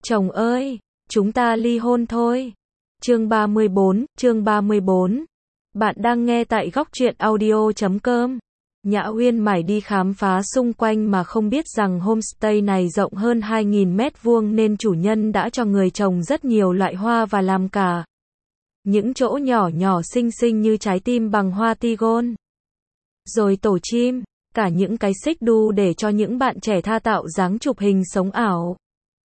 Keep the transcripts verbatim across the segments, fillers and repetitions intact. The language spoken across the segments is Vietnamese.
Chồng ơi, chúng ta ly hôn thôi. Chương ba mươi bốn, chương ba mươi bốn. Bạn đang nghe tại góc truyện audio chấm com. Nhã Uyên mải đi khám phá xung quanh mà không biết rằng homestay này rộng hơn hai nghìn mét vuông nên chủ nhân đã cho người trồng rất nhiều loại hoa và làm cả những chỗ nhỏ nhỏ xinh xinh như trái tim bằng hoa tigon. Rồi tổ chim, cả những cái xích đu để cho những bạn trẻ tha tạo dáng chụp hình sống ảo.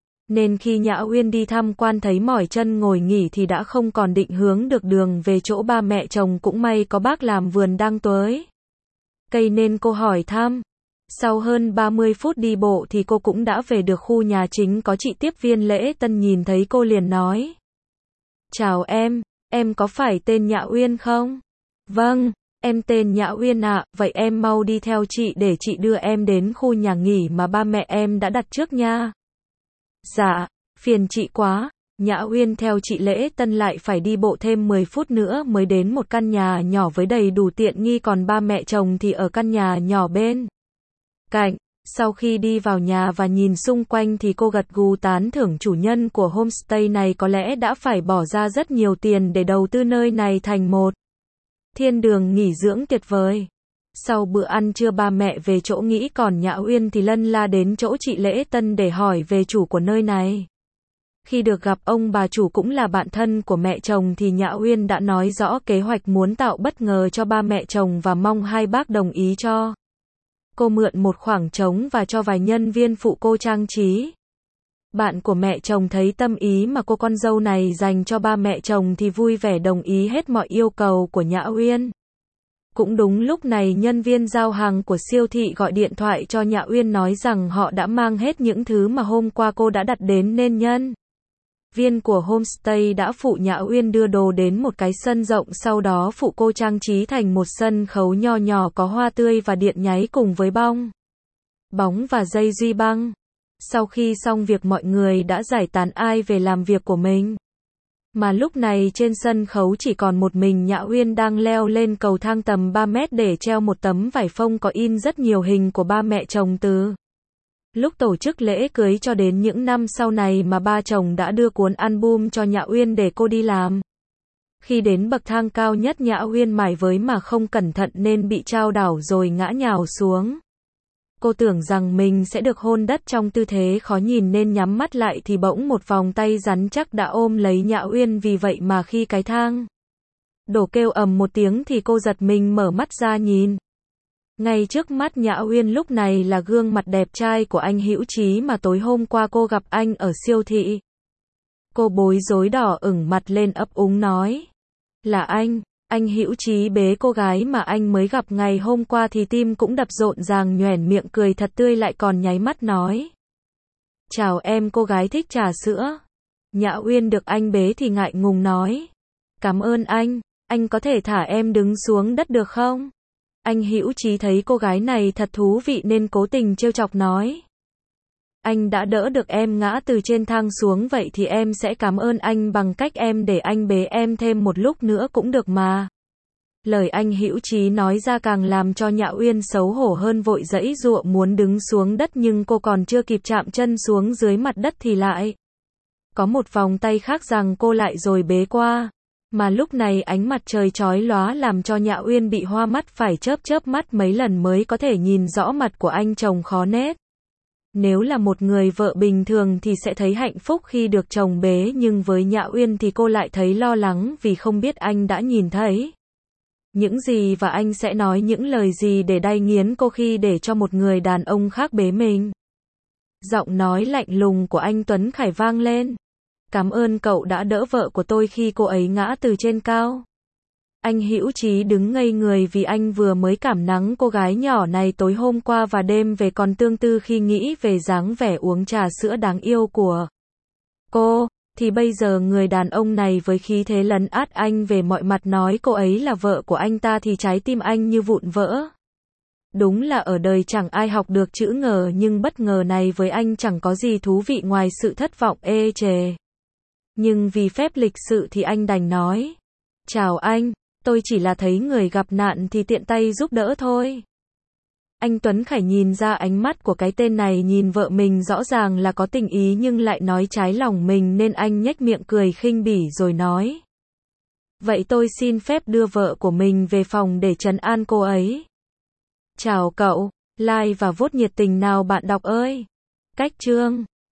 Nên khi Nhã Uyên đi tham quan thấy mỏi chân ngồi nghỉ thì đã không còn định hướng được đường về chỗ ba mẹ chồng, cũng may có bác làm vườn đang tưới cây nên cô hỏi thăm. Sau hơn ba mươi phút đi bộ thì cô cũng đã về được khu nhà chính có chị tiếp viên lễ tân, nhìn thấy cô liền nói: "Chào em, em có phải tên Nhã Uyên không?" "Vâng, em tên Nhã Uyên ạ, vậy em mau đi theo chị để chị đưa em đến khu nhà nghỉ mà ba mẹ em đã đặt trước nha." "Dạ, phiền chị quá." Nhã Uyên theo chị lễ tân lại phải đi bộ thêm mười phút nữa mới đến một căn nhà nhỏ với đầy đủ tiện nghi, còn ba mẹ chồng thì ở căn nhà nhỏ bên cạnh. Sau khi đi vào nhà và nhìn xung quanh thì cô gật gù tán thưởng chủ nhân của homestay này có lẽ đã phải bỏ ra rất nhiều tiền để đầu tư nơi này thành một thiên đường nghỉ dưỡng tuyệt vời. Sau bữa ăn trưa ba mẹ về chỗ nghỉ, còn Nhã Uyên thì lân la đến chỗ chị lễ tân để hỏi về chủ của nơi này. Khi được gặp ông bà chủ cũng là bạn thân của mẹ chồng thì Nhã Uyên đã nói rõ kế hoạch muốn tạo bất ngờ cho ba mẹ chồng và mong hai bác đồng ý cho cô mượn một khoảng trống và cho vài nhân viên phụ cô trang trí. Bạn của mẹ chồng thấy tâm ý mà cô con dâu này dành cho ba mẹ chồng thì vui vẻ đồng ý hết mọi yêu cầu của Nhã Uyên. Cũng đúng lúc này nhân viên giao hàng của siêu thị gọi điện thoại cho Nhã Uyên nói rằng họ đã mang hết những thứ mà hôm qua cô đã đặt đến nên nhân viên của homestay đã phụ Nhã Uyên đưa đồ đến một cái sân rộng, sau đó phụ cô trang trí thành một sân khấu nho nhỏ có hoa tươi và điện nháy cùng với bong bóng và dây duy băng. Sau khi xong việc mọi người đã giải tán ai về làm việc của mình. Mà lúc này trên sân khấu chỉ còn một mình Nhã Uyên đang leo lên cầu thang tầm ba mét để treo một tấm vải phông có in rất nhiều hình của ba mẹ chồng từ lúc tổ chức lễ cưới cho đến những năm sau này mà ba chồng đã đưa cuốn album cho Nhã Uyên để cô đi làm. Khi đến bậc thang cao nhất, Nhã Uyên mải với mà không cẩn thận nên bị chao đảo rồi ngã nhào xuống. Cô tưởng rằng mình sẽ được hôn đất trong tư thế khó nhìn nên nhắm mắt lại thì bỗng một vòng tay rắn chắc đã ôm lấy Nhã Uyên, vì vậy mà khi cái thang đổ kêu ầm một tiếng thì cô giật mình mở mắt ra nhìn. Ngay trước mắt Nhã Uyên lúc này là gương mặt đẹp trai của anh Hữu Chí mà tối hôm qua cô gặp anh ở siêu thị. Cô bối rối đỏ ửng mặt lên ấp úng nói: "Là anh." Anh Hữu Chí bế cô gái mà anh mới gặp ngày hôm qua thì tim cũng đập rộn ràng, nhoẻn miệng cười thật tươi lại còn nháy mắt nói: "Chào em." Cô gái thích trà sữa. Nhã Uyên được anh bế thì ngại ngùng nói: "Cảm ơn anh, anh có thể thả em đứng xuống đất được không?" Anh Hữu Chí thấy cô gái này thật thú vị nên cố tình trêu chọc nói: "Anh đã đỡ được em ngã từ trên thang xuống, vậy thì em sẽ cảm ơn anh bằng cách em để anh bế em thêm một lúc nữa cũng được mà." Lời anh Hữu Chí nói ra càng làm cho Nhã Uyên xấu hổ hơn, vội giãy giụa muốn đứng xuống đất, nhưng cô còn chưa kịp chạm chân xuống dưới mặt đất thì lại có một vòng tay khác giằng cô lại rồi bế qua. Mà lúc này ánh mặt trời chói lóa làm cho Nhã Uyên bị hoa mắt, phải chớp chớp mắt mấy lần mới có thể nhìn rõ mặt của anh chồng khó nét. Nếu là một người vợ bình thường thì sẽ thấy hạnh phúc khi được chồng bế, nhưng với Nhã Uyên thì cô lại thấy lo lắng vì không biết anh đã nhìn thấy những gì và anh sẽ nói những lời gì để đay nghiến cô khi để cho một người đàn ông khác bế mình. Giọng nói lạnh lùng của anh Tuấn Khải vang lên: "Cảm ơn cậu đã đỡ vợ của tôi khi cô ấy ngã từ trên cao." Anh Hữu Chí đứng ngây người vì anh vừa mới cảm nắng cô gái nhỏ này tối hôm qua và đêm về còn tương tư khi nghĩ về dáng vẻ uống trà sữa đáng yêu của cô, thì bây giờ người đàn ông này với khí thế lấn át anh về mọi mặt nói cô ấy là vợ của anh ta thì trái tim anh như vụn vỡ. Đúng là ở đời chẳng ai học được chữ ngờ, nhưng bất ngờ này với anh chẳng có gì thú vị ngoài sự thất vọng ê chề. Nhưng vì phép lịch sự thì anh đành nói: "Chào anh, tôi chỉ là thấy người gặp nạn thì tiện tay giúp đỡ thôi." Anh Tuấn Khải nhìn ra ánh mắt của cái tên này nhìn vợ mình rõ ràng là có tình ý nhưng lại nói trái lòng mình nên anh nhếch miệng cười khinh bỉ rồi nói. Vậy tôi xin phép đưa vợ của mình về phòng để trấn an cô ấy. Chào cậu, like và vote nhiệt tình nào bạn đọc ơi. Cách chương